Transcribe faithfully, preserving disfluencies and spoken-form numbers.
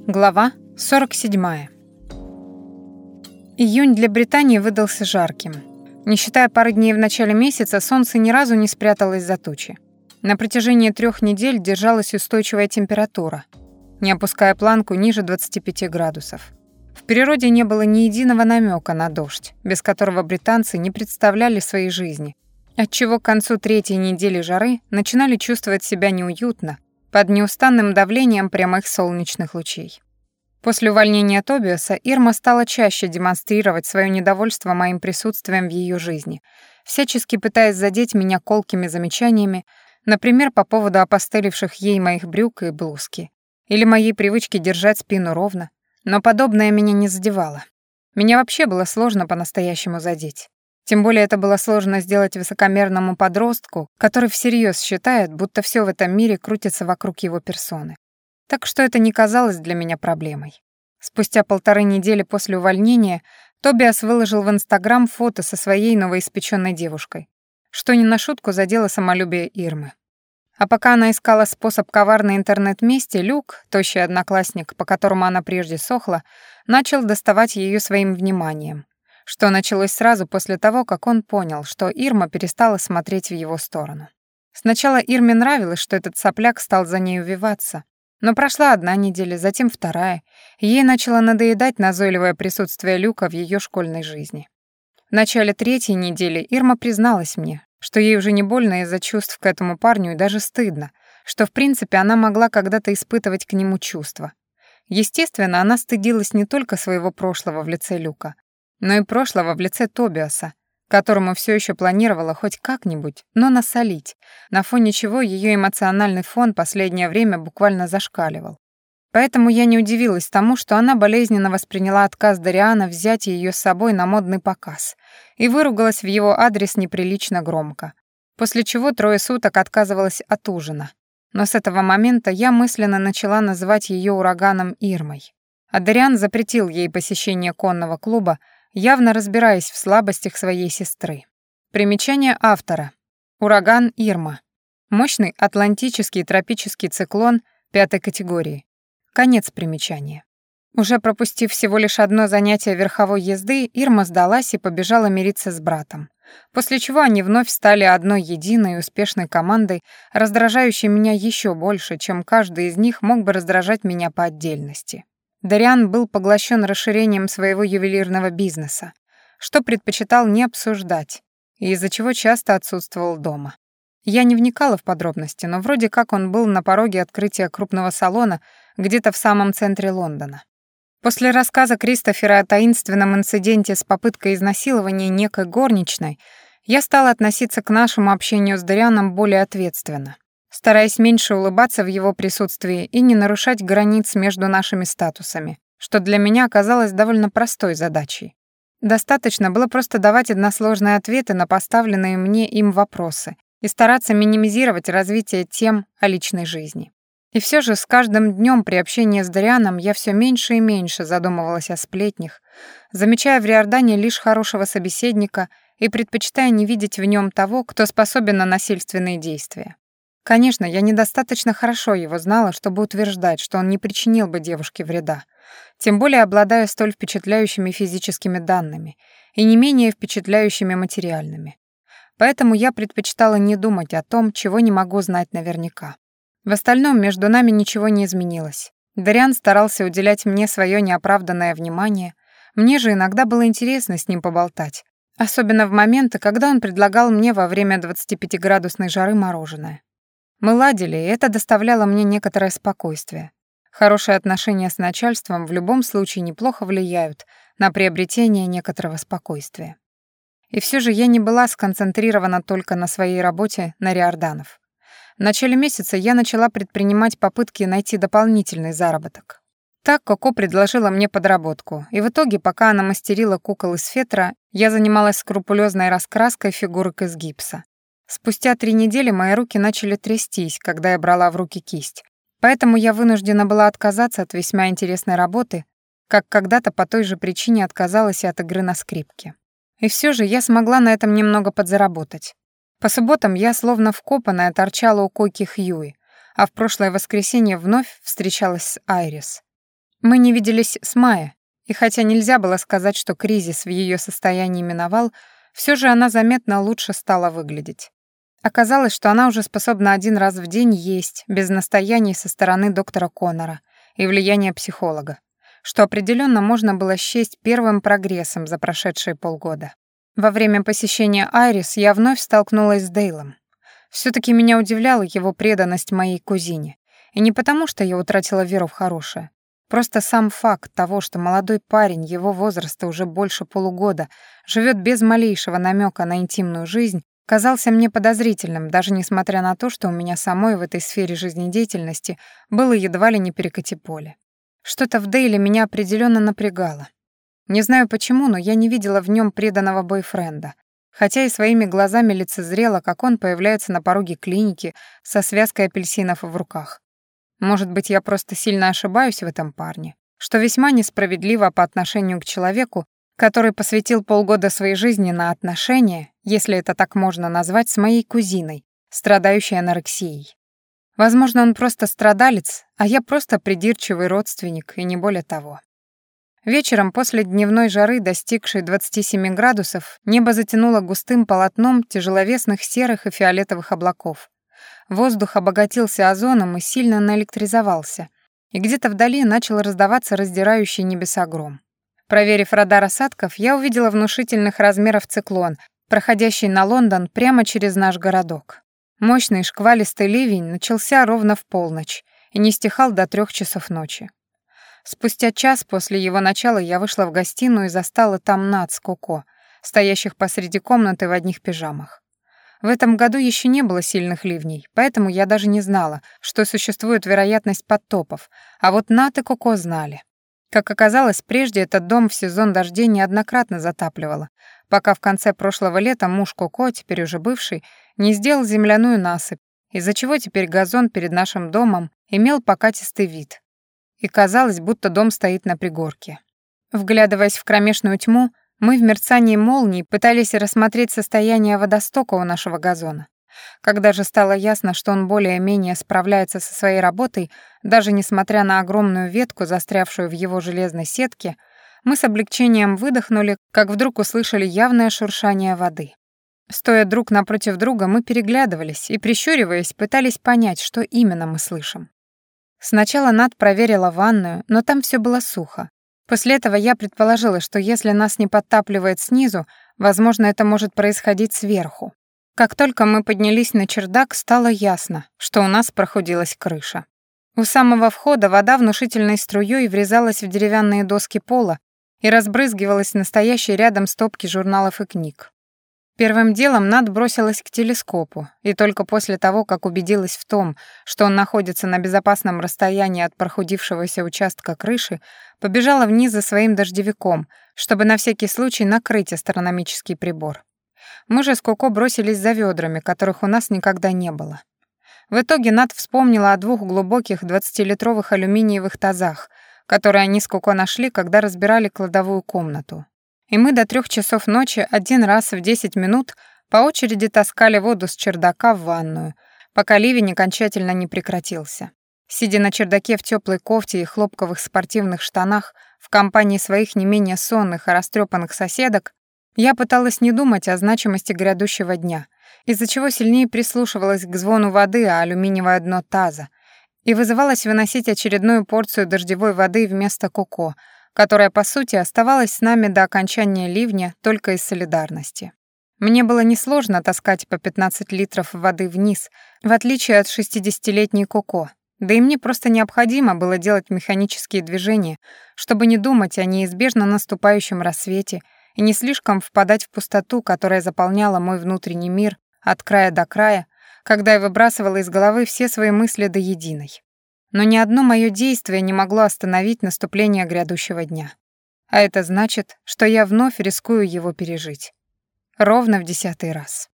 Глава сорок седьмая. Июнь для Британии выдался жарким. Не считая пары дней в начале месяца, солнце ни разу не спряталось за тучи. На протяжении трех недель держалась устойчивая температура, не опуская планку ниже двадцати пяти градусов. В природе не было ни единого намека на дождь, без которого британцы не представляли своей жизни, отчего к концу третьей недели жары начинали чувствовать себя неуютно под неустанным давлением прямых солнечных лучей. После увольнения Тобиаса Ирма стала чаще демонстрировать свое недовольство моим присутствием в ее жизни, всячески пытаясь задеть меня колкими замечаниями, например, по поводу опостылевших ей моих брюк и блузки, или моей привычки держать спину ровно, но подобное меня не задевало. Меня вообще было сложно по-настоящему задеть. Тем более это было сложно сделать высокомерному подростку, который всерьез считает, будто все в этом мире крутится вокруг его персоны. Так что это не казалось для меня проблемой. Спустя полторы недели после увольнения Тобиас выложил в Инстаграм фото со своей новоиспеченной девушкой, что не на шутку задело самолюбие Ирмы. А пока она искала способ коварной интернет-мести, Люк, тощий одноклассник, по которому она прежде сохла, начал доставать ее своим вниманием, что началось сразу после того, как он понял, что Ирма перестала смотреть в его сторону. Сначала Ирме нравилось, что этот сопляк стал за ней увиваться, но прошла одна неделя, затем вторая, и ей начало надоедать назойливое присутствие Люка в ее школьной жизни. В начале третьей недели Ирма призналась мне, что ей уже не больно из-за чувств к этому парню и даже стыдно, что в принципе она могла когда-то испытывать к нему чувства. Естественно, она стыдилась не только своего прошлого в лице Люка, но и прошлого в лице Тобиаса, которому все еще планировала хоть как-нибудь, но насолить, на фоне чего ее эмоциональный фон последнее время буквально зашкаливал. Поэтому я не удивилась тому, что она болезненно восприняла отказ Дариана взять ее с собой на модный показ и выругалась в его адрес неприлично громко, после чего трое суток отказывалась от ужина. Но с этого момента я мысленно начала называть ее ураганом Ирмой. А Дариан запретил ей посещение конного клуба, явно разбираясь в слабостях своей сестры. Примечание автора. Ураган Ирма. Мощный атлантический тропический циклон пятой категории. Конец примечания. Уже пропустив всего лишь одно занятие верховой езды, Ирма сдалась и побежала мириться с братом, после чего они вновь стали одной единой и успешной командой, раздражающей меня еще больше, чем каждый из них мог бы раздражать меня по отдельности. Дариан был поглощен расширением своего ювелирного бизнеса, что предпочитал не обсуждать, и из-за чего часто отсутствовал дома. Я не вникала в подробности, но вроде как он был на пороге открытия крупного салона где-то в самом центре Лондона. После рассказа Кристофера о таинственном инциденте с попыткой изнасилования некой горничной, я стала относиться к нашему общению с Дарианом более ответственно, стараясь меньше улыбаться в его присутствии и не нарушать границ между нашими статусами, что для меня оказалось довольно простой задачей. Достаточно было просто давать односложные ответы на поставленные мне им вопросы и стараться минимизировать развитие тем о личной жизни. И все же с каждым днем при общении с Дарианом я все меньше и меньше задумывалась о сплетнях, замечая в Риордане лишь хорошего собеседника и предпочитая не видеть в нем того, кто способен на насильственные действия. Конечно, я недостаточно хорошо его знала, чтобы утверждать, что он не причинил бы девушке вреда, тем более обладая столь впечатляющими физическими данными и не менее впечатляющими материальными. Поэтому я предпочитала не думать о том, чего не могу знать наверняка. В остальном между нами ничего не изменилось. Дариан старался уделять мне свое неоправданное внимание, мне же иногда было интересно с ним поболтать, особенно в моменты, когда он предлагал мне во время двадцатипятиградусной жары мороженое. Мы ладили, и это доставляло мне некоторое спокойствие. Хорошие отношения с начальством в любом случае неплохо влияют на приобретение некоторого спокойствия. И все же я не была сконцентрирована только на своей работе на Риорданов. В начале месяца я начала предпринимать попытки найти дополнительный заработок. Так Коко предложила мне подработку, и в итоге, пока она мастерила кукол из фетра, я занималась скрупулезной раскраской фигурок из гипса. Спустя три недели мои руки начали трястись, когда я брала в руки кисть, поэтому я вынуждена была отказаться от весьма интересной работы, как когда-то по той же причине отказалась и от игры на скрипке. И все же я смогла на этом немного подзаработать. По субботам я словно вкопанная торчала у койки Хьюи, а в прошлое воскресенье вновь встречалась с Айрис. Мы не виделись с Майей, и хотя нельзя было сказать, что кризис в ее состоянии миновал, все же она заметно лучше стала выглядеть. Оказалось, что она уже способна один раз в день есть, без настояний со стороны доктора Коннора и влияния психолога, что определенно можно было счесть первым прогрессом за прошедшие полгода. Во время посещения Айрис я вновь столкнулась с Дейлом. Все-таки меня удивляла его преданность моей кузине. И не потому, что я утратила веру в хорошее. Просто сам факт того, что молодой парень его возраста уже больше полугода живет без малейшего намека на интимную жизнь, казался мне подозрительным, даже несмотря на то, что у меня самой в этой сфере жизнедеятельности было едва ли не перекати поле. Что-то в Дейле меня определенно напрягало. Не знаю почему, но я не видела в нем преданного бойфренда, хотя и своими глазами лицезрела, как он появляется на пороге клиники со связкой апельсинов в руках. Может быть, я просто сильно ошибаюсь в этом парне, что весьма несправедливо по отношению к человеку, который посвятил полгода своей жизни на отношения, если это так можно назвать, с моей кузиной, страдающей анорексией. Возможно, он просто страдалец, а я просто придирчивый родственник, и не более того. Вечером, после дневной жары, достигшей двадцати семи градусов, небо затянуло густым полотном тяжеловесных серых и фиолетовых облаков. Воздух обогатился озоном и сильно наэлектризовался, и где-то вдали начал раздаваться раздирающий небеса гром. Проверив радар осадков, я увидела внушительных размеров циклон, проходящий на Лондон прямо через наш городок. Мощный шквалистый ливень начался ровно в полночь и не стихал до трех часов ночи. Спустя час после его начала я вышла в гостиную и застала там Нат с Коко, стоящих посреди комнаты в одних пижамах. В этом году еще не было сильных ливней, поэтому я даже не знала, что существует вероятность потопов, а вот Нат и Коко знали. Как оказалось, прежде этот дом в сезон дождей неоднократно затапливало, пока в конце прошлого лета муж Коко, теперь уже бывший, не сделал земляную насыпь, из-за чего теперь газон перед нашим домом имел покатистый вид. И казалось, будто дом стоит на пригорке. Вглядываясь в кромешную тьму, мы в мерцании молний пытались рассмотреть состояние водостока у нашего газона. Когда же стало ясно, что он более-менее справляется со своей работой, даже несмотря на огромную ветку, застрявшую в его железной сетке, мы с облегчением выдохнули, как вдруг услышали явное шуршание воды. Стоя друг напротив друга, мы переглядывались и, прищуриваясь, пытались понять, что именно мы слышим. Сначала Нат проверила ванную, но там все было сухо. После этого я предположила, что если нас не подтапливает снизу, возможно, это может происходить сверху. Как только мы поднялись на чердак, стало ясно, что у нас прохудилась крыша. У самого входа вода внушительной струей врезалась в деревянные доски пола и разбрызгивалась настоящей рядом стопки журналов и книг. Первым делом Нат бросилась к телескопу, и только после того, как убедилась в том, что он находится на безопасном расстоянии от прохудившегося участка крыши, побежала вниз за своим дождевиком, чтобы на всякий случай накрыть астрономический прибор. Мы же с Коко бросились за ведрами, которых у нас никогда не было. В итоге Нат вспомнила о двух глубоких двадцатилитровых алюминиевых тазах, которые они с Коко нашли, когда разбирали кладовую комнату. И мы до трех часов ночи один раз в десять минут по очереди таскали воду с чердака в ванную, пока ливень окончательно не прекратился. Сидя на чердаке в теплой кофте и хлопковых спортивных штанах в компании своих не менее сонных и растрепанных соседок, я пыталась не думать о значимости грядущего дня, из-за чего сильнее прислушивалась к звону воды о алюминиевое дно таза и вызывалась выносить очередную порцию дождевой воды вместо Коко, которая, по сути, оставалась с нами до окончания ливня только из солидарности. Мне было несложно таскать по пятнадцать литров воды вниз, в отличие от шестидесятилетней Коко, да и мне просто необходимо было делать механические движения, чтобы не думать о неизбежно наступающем рассвете и не слишком впадать в пустоту, которая заполняла мой внутренний мир от края до края, когда я выбрасывала из головы все свои мысли до единой. Но ни одно мое действие не могло остановить наступление грядущего дня. А это значит, что я вновь рискую его пережить. Ровно в десятый раз.